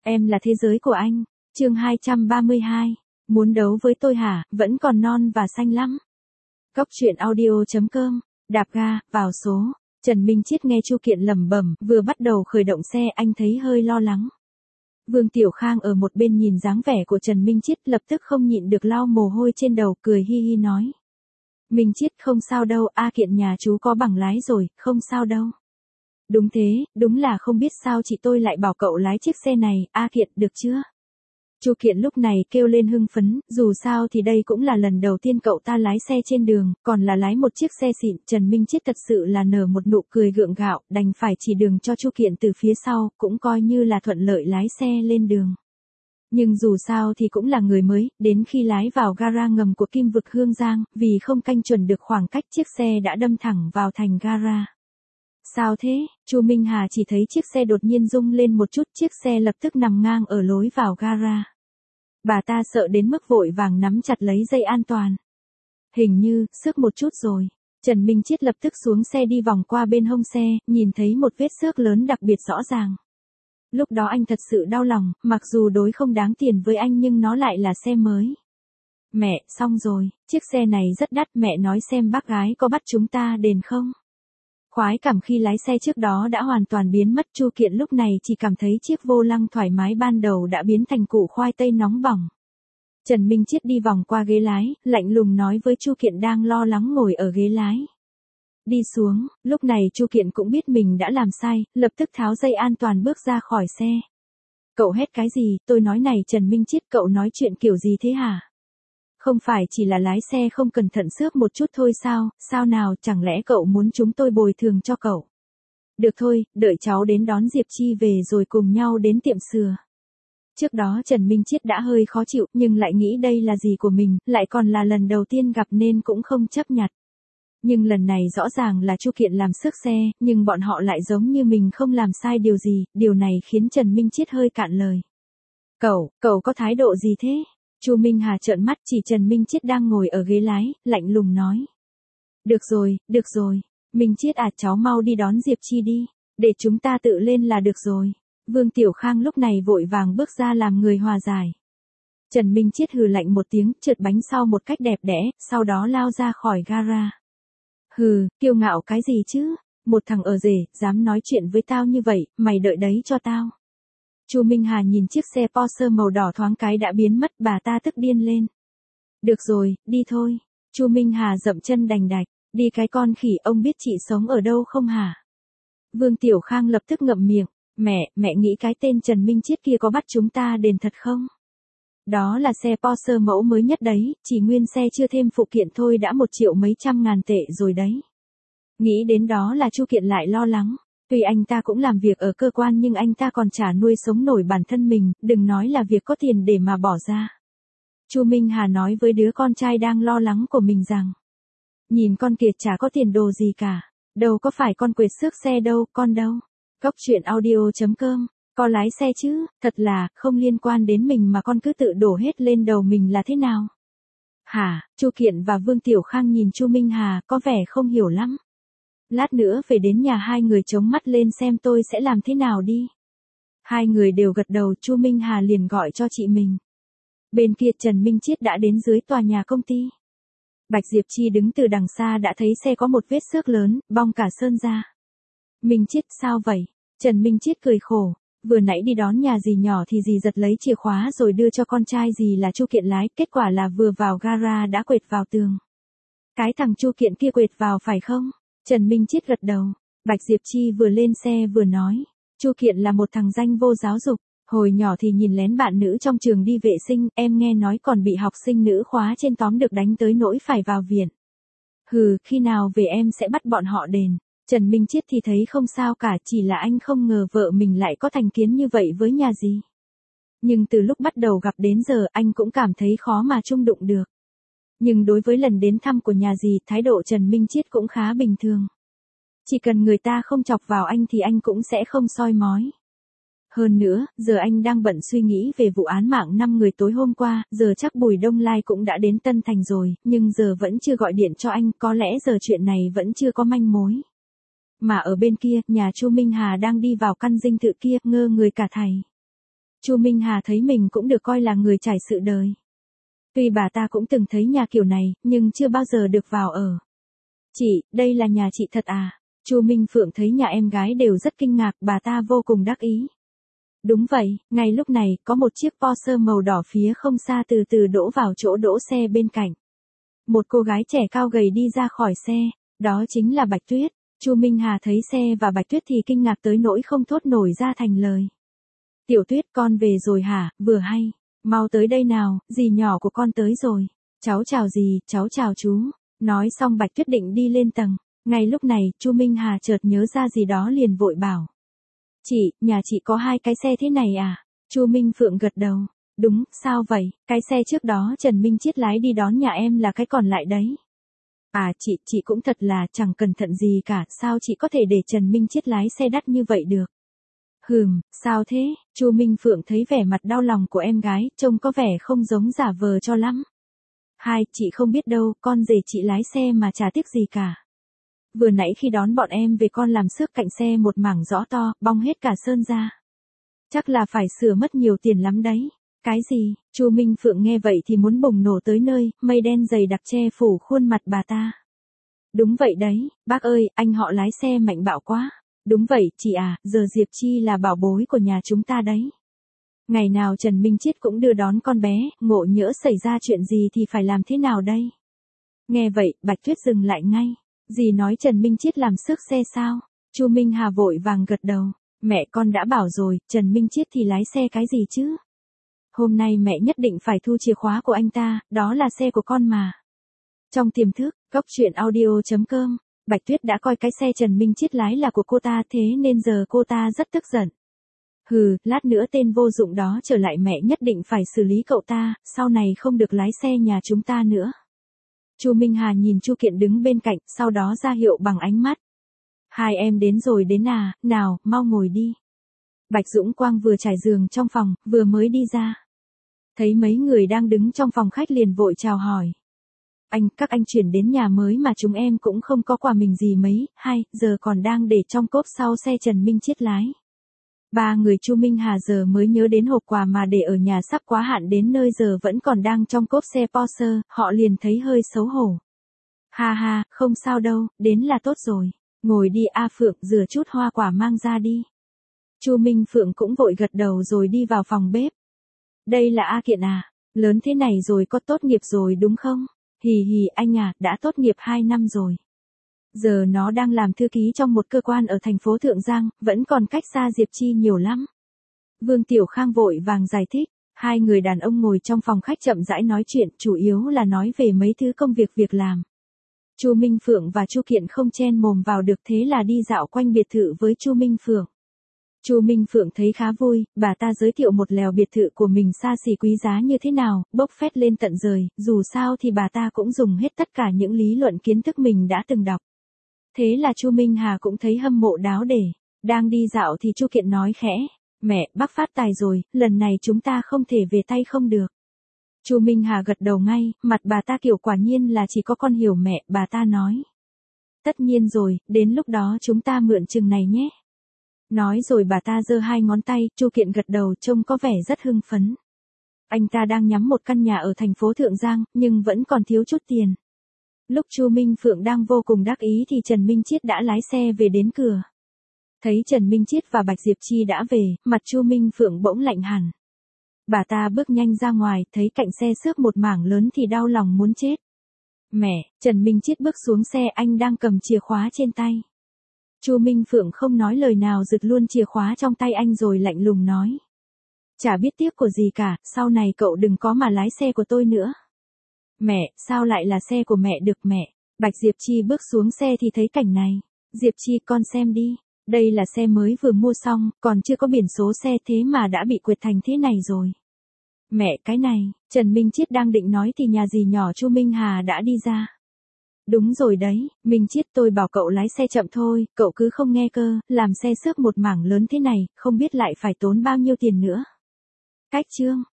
Em là thế giới của anh. Chương 232. Muốn đấu với tôi hả, vẫn còn non và xanh lắm. Cóc truyện audio.com. Đạp ga, vào số. Trần Minh Chiết nghe Chu Kiện lẩm bẩm, vừa bắt đầu khởi động xe anh thấy hơi lo lắng. Vương Tiểu Khang ở một bên nhìn dáng vẻ của Trần Minh Chiết lập tức không nhịn được lau mồ hôi trên đầu, cười hi hi nói. Minh Chiết không sao đâu, A Kiện nhà chú có bằng lái rồi, không sao đâu. Đúng thế, đúng là không biết sao chị tôi lại bảo cậu lái chiếc xe này, A Kiện, được chưa? Chu Kiện lúc này kêu lên hưng phấn, dù sao thì đây cũng là lần đầu tiên cậu ta lái xe trên đường, còn là lái một chiếc xe xịn. Trần Minh Chiết thật sự là nở một nụ cười gượng gạo, đành phải chỉ đường cho Chu Kiện từ phía sau, cũng coi như là thuận lợi lái xe lên đường. Nhưng dù sao thì cũng là người mới, đến khi lái vào gara ngầm của Kim Vực Hương Giang, vì không canh chuẩn được khoảng cách chiếc xe đã đâm thẳng vào thành gara. Sao thế? Chu Minh Hà chỉ thấy chiếc xe đột nhiên rung lên một chút, chiếc xe lập tức nằm ngang ở lối vào gara. Bà ta sợ đến mức vội vàng nắm chặt lấy dây an toàn. Hình như, xước một chút rồi. Trần Minh Chiết lập tức xuống xe đi vòng qua bên hông xe, nhìn thấy một vết xước lớn đặc biệt rõ ràng. Lúc đó anh thật sự đau lòng, mặc dù đối không đáng tiền với anh nhưng nó lại là xe mới. Mẹ, xong rồi, chiếc xe này rất đắt, mẹ nói xem bác gái có bắt chúng ta đền không? Khoái cảm khi lái xe trước đó đã hoàn toàn biến mất. Chu Kiện lúc này chỉ cảm thấy chiếc vô lăng thoải mái ban đầu đã biến thành củ khoai tây nóng bỏng. Trần Minh Chiết đi vòng qua ghế lái, lạnh lùng nói với Chu Kiện đang lo lắng ngồi ở ghế lái. Đi xuống. Lúc này Chu Kiện cũng biết mình đã làm sai, lập tức tháo dây an toàn bước ra khỏi xe. Cậu hét cái gì? Tôi nói này Trần Minh Chiết, cậu nói chuyện kiểu gì thế hả? Không phải chỉ là lái xe không cẩn thận xước một chút thôi sao? Sao nào, chẳng lẽ cậu muốn chúng tôi bồi thường cho cậu? Được thôi, đợi cháu đến đón Diệp Chi về rồi cùng nhau đến tiệm sửa. Trước đó Trần Minh Chiết đã hơi khó chịu, nhưng lại nghĩ đây là gì của mình, lại còn là lần đầu tiên gặp nên cũng không chấp nhặt. Nhưng lần này rõ ràng là Chu Kiện làm xước xe, nhưng bọn họ lại giống như mình không làm sai điều gì, điều này khiến Trần Minh Chiết hơi cạn lời. Cậu có thái độ gì thế? Chu Minh Hà trợn mắt chỉ Trần Minh Chiết đang ngồi ở ghế lái, lạnh lùng nói. Được rồi, Minh Chiết à, cháu mau đi đón Diệp Chi đi, để chúng ta tự lên là được rồi. Vương Tiểu Khang lúc này vội vàng bước ra làm người hòa giải. Trần Minh Chiết hừ lạnh một tiếng, trượt bánh sau một cách đẹp đẽ, sau đó lao ra khỏi gara. Hừ, kiêu ngạo cái gì chứ, một thằng ở rể, dám nói chuyện với tao như vậy, mày đợi đấy cho tao. Chu Minh Hà nhìn chiếc xe Porsche màu đỏ thoáng cái đã biến mất, bà ta tức điên lên. Được rồi, đi thôi. Chu Minh Hà dậm chân đành đạch, đi cái con khỉ, ông biết chị sống ở đâu không hả? Vương Tiểu Khang lập tức ngậm miệng, mẹ nghĩ cái tên Trần Minh Chiết kia có bắt chúng ta đền thật không? Đó là xe Porsche mẫu mới nhất đấy, chỉ nguyên xe chưa thêm phụ kiện thôi đã 1 triệu mấy trăm ngàn tệ rồi đấy. Nghĩ đến đó là Chu Kiện lại lo lắng. Tuy anh ta cũng làm việc ở cơ quan nhưng anh ta còn chả nuôi sống nổi bản thân mình, đừng nói là việc có tiền để mà bỏ ra. Chu Minh Hà nói với đứa con trai đang lo lắng của mình rằng. Nhìn con kia chả có tiền đồ gì cả. Đâu có phải con quệt xước xe đâu, con đâu. Cóc truyện audio.com. Có lái xe chứ, thật là, không liên quan đến mình mà con cứ tự đổ hết lên đầu mình là thế nào? Hả? Chu Kiện và Vương Tiểu Khang nhìn Chu Minh Hà có vẻ không hiểu lắm. Lát nữa về đến nhà hai người chống mắt lên xem tôi sẽ làm thế nào đi. Hai người đều gật đầu, Chu Minh Hà liền gọi cho chị mình. Bên kia Trần Minh Chiết đã đến dưới tòa nhà công ty. Bạch Diệp Chi đứng từ đằng xa đã thấy xe có một vết xước lớn, bong cả sơn ra. Minh Chiết, sao vậy? Trần Minh Chiết cười khổ. Vừa nãy đi đón nhà dì nhỏ thì dì giật lấy chìa khóa rồi đưa cho con trai dì là Chu Kiện lái, kết quả là vừa vào gara đã quệt vào tường. Cái thằng Chu Kiện kia quệt vào phải không? Trần Minh Chiết gật đầu. Bạch Diệp Chi vừa lên xe vừa nói. Chu Kiện là một thằng danh vô giáo dục. Hồi nhỏ thì nhìn lén bạn nữ trong trường đi vệ sinh, em nghe nói còn bị học sinh nữ khóa trên tóm được đánh tới nỗi phải vào viện. Hừ, khi nào về em sẽ bắt bọn họ đền. Trần Minh Chiết thì thấy không sao cả, chỉ là anh không ngờ vợ mình lại có thành kiến như vậy với nhà dì. Nhưng từ lúc bắt đầu gặp đến giờ anh cũng cảm thấy khó mà chung đụng được. Nhưng đối với lần đến thăm của nhà dì, thái độ Trần Minh Chiết cũng khá bình thường. Chỉ cần người ta không chọc vào anh thì anh cũng sẽ không soi mói. Hơn nữa, giờ anh đang bận suy nghĩ về vụ án mạng 5 người tối hôm qua, giờ chắc Bùi Đông Lai cũng đã đến Tân Thành rồi, nhưng giờ vẫn chưa gọi điện cho anh, có lẽ giờ chuyện này vẫn chưa có manh mối. Mà ở bên kia, nhà Chu Minh Hà đang đi vào căn dinh thự kia, ngơ người cả thầy. Chu Minh Hà thấy mình cũng được coi là người trải sự đời. Tuy bà ta cũng từng thấy nhà kiểu này, nhưng chưa bao giờ được vào ở. Chị, đây là nhà chị thật à? Chu Minh Phượng thấy nhà em gái đều rất kinh ngạc, bà ta vô cùng đắc ý. Đúng vậy, ngay lúc này, có một chiếc Porsche màu đỏ phía không xa từ từ đỗ vào chỗ đỗ xe bên cạnh. Một cô gái trẻ cao gầy đi ra khỏi xe, đó chính là Bạch Tuyết. Chu Minh Hà thấy xe và Bạch Tuyết thì kinh ngạc tới nỗi không thốt nổi ra thành lời. Tiểu Tuyết, con về rồi hả? Vừa hay. Mau tới đây nào, dì nhỏ của con tới rồi. Cháu chào dì, cháu chào chú. Nói xong Bạch Tuyết định đi lên tầng. Ngay lúc này, Chu Minh Hà chợt nhớ ra gì đó liền vội bảo. Chị, nhà chị có 2 cái xe thế này à? Chu Minh Phượng gật đầu. Đúng, sao vậy? Cái xe trước đó Trần Minh Chiết lái đi đón nhà em là cái còn lại đấy. À chị cũng thật là chẳng cẩn thận gì cả, sao chị có thể để Trần Minh Chiết lái xe đắt như vậy được? Sao thế? Chu Minh Phượng thấy vẻ mặt đau lòng của em gái, trông có vẻ không giống giả vờ cho lắm. Chị không biết đâu, con rể chị lái xe mà chả tiếc gì cả. Vừa nãy khi đón bọn em về con làm xước cạnh xe một mảng rõ to, bong hết cả sơn ra. Chắc là phải sửa mất nhiều tiền lắm đấy. Cái gì? Chu Minh Phượng nghe vậy thì muốn bùng nổ tới nơi, mây đen dày đặc che phủ khuôn mặt bà ta. Đúng vậy đấy, bác ơi, anh họ lái xe mạnh bạo quá. Đúng vậy, chị à, giờ Diệp Chi là bảo bối của nhà chúng ta đấy. Ngày nào Trần Minh Chiết cũng đưa đón con bé, ngộ nhỡ xảy ra chuyện gì thì phải làm thế nào đây? Nghe vậy, Bạch Tuyết dừng lại ngay. Dì nói Trần Minh Chiết làm xước xe sao? Chu Minh Hà vội vàng gật đầu. Mẹ con đã bảo rồi, Trần Minh Chiết thì lái xe cái gì chứ? Hôm nay mẹ nhất định phải thu chìa khóa của anh ta, đó là xe của con mà. Trong tiềm thức, goctruyện.audio.com, Bạch Tuyết đã coi cái xe Trần Minh Chiết lái là của cô ta, thế nên giờ cô ta rất tức giận. Lát nữa tên vô dụng đó trở lại mẹ nhất định phải xử lý cậu ta, sau này không được lái xe nhà chúng ta nữa. Chu Minh Hà nhìn Chu Kiện đứng bên cạnh, sau đó ra hiệu bằng ánh mắt. Hai em đến rồi đến à, nào, mau ngồi đi. Bạch Dũng Quang vừa trải giường trong phòng, vừa mới đi ra. Thấy mấy người đang đứng trong phòng khách liền vội chào hỏi. Các anh chuyển đến nhà mới mà chúng em cũng không có quà mình gì mấy, giờ còn đang để trong cốp sau xe Trần Minh Chiết lái. 3 người Chu Minh Hà giờ mới nhớ đến hộp quà mà để ở nhà sắp quá hạn đến nơi giờ vẫn còn đang trong cốp xe Porsche, họ liền thấy hơi xấu hổ. Không sao đâu, đến là tốt rồi. Ngồi đi A Phượng, rửa chút hoa quả mang ra đi. Chu Minh Phượng cũng vội gật đầu rồi đi vào phòng bếp. Đây là A Kiện à, lớn thế này rồi có tốt nghiệp rồi đúng không? Anh à, đã tốt nghiệp 2 năm rồi. Giờ nó đang làm thư ký trong một cơ quan ở thành phố Thượng Giang, vẫn còn cách xa Diệp Chi nhiều lắm. Vương Tiểu Khang vội vàng giải thích. 2 người đàn ông ngồi trong phòng khách chậm rãi nói chuyện, chủ yếu là nói về mấy thứ công việc làm. Chu Minh Phượng và Chu Kiện không chen mồm vào được, thế là đi dạo quanh biệt thự với Chu Minh Phượng. Chu Minh Phượng thấy khá vui, bà ta giới thiệu một lèo biệt thự của mình xa xỉ quý giá như thế nào, bốc phét lên tận trời, dù sao thì bà ta cũng dùng hết tất cả những lý luận kiến thức mình đã từng đọc. Thế là Chu Minh Hà cũng thấy hâm mộ đáo để. Đang đi dạo thì Chu Kiện nói khẽ, mẹ, bác phát tài rồi, lần này chúng ta không thể về tay không được. Chu Minh Hà gật đầu ngay, mặt bà ta kiểu quả nhiên là chỉ có con hiểu mẹ, bà ta nói. Tất nhiên rồi, đến lúc đó chúng ta mượn chừng này nhé. Nói rồi bà ta giơ 2 ngón tay, Chu Kiện gật đầu trông có vẻ rất hưng phấn. Anh ta đang nhắm một căn nhà ở thành phố Thượng Giang, nhưng vẫn còn thiếu chút tiền. Lúc Chu Minh Phượng đang vô cùng đắc ý thì Trần Minh Chiết đã lái xe về đến cửa. Thấy Trần Minh Chiết và Bạch Diệp Chi đã về, mặt Chu Minh Phượng bỗng lạnh hẳn. Bà ta bước nhanh ra ngoài, thấy cạnh xe xước một mảng lớn thì đau lòng muốn chết. Mẹ, Trần Minh Chiết bước xuống xe, anh đang cầm chìa khóa trên tay. Chu Minh Phượng không nói lời nào giật luôn chìa khóa trong tay anh rồi lạnh lùng nói. Chả biết tiếc của gì cả, sau này cậu đừng có mà lái xe của tôi nữa. Mẹ, sao lại là xe của mẹ được mẹ? Bạch Diệp Chi bước xuống xe thì thấy cảnh này. Diệp Chi con xem đi, đây là xe mới vừa mua xong, còn chưa có biển số xe thế mà đã bị quệt thành thế này rồi. Mẹ cái này, Trần Minh Chiết đang định nói thì nhà dì nhỏ Chu Minh Hà đã đi ra. Đúng rồi đấy, Minh Chiết tôi bảo cậu lái xe chậm thôi, cậu cứ không nghe cơ, làm xe xước một mảng lớn thế này, không biết lại phải tốn bao nhiêu tiền nữa. Cách chương.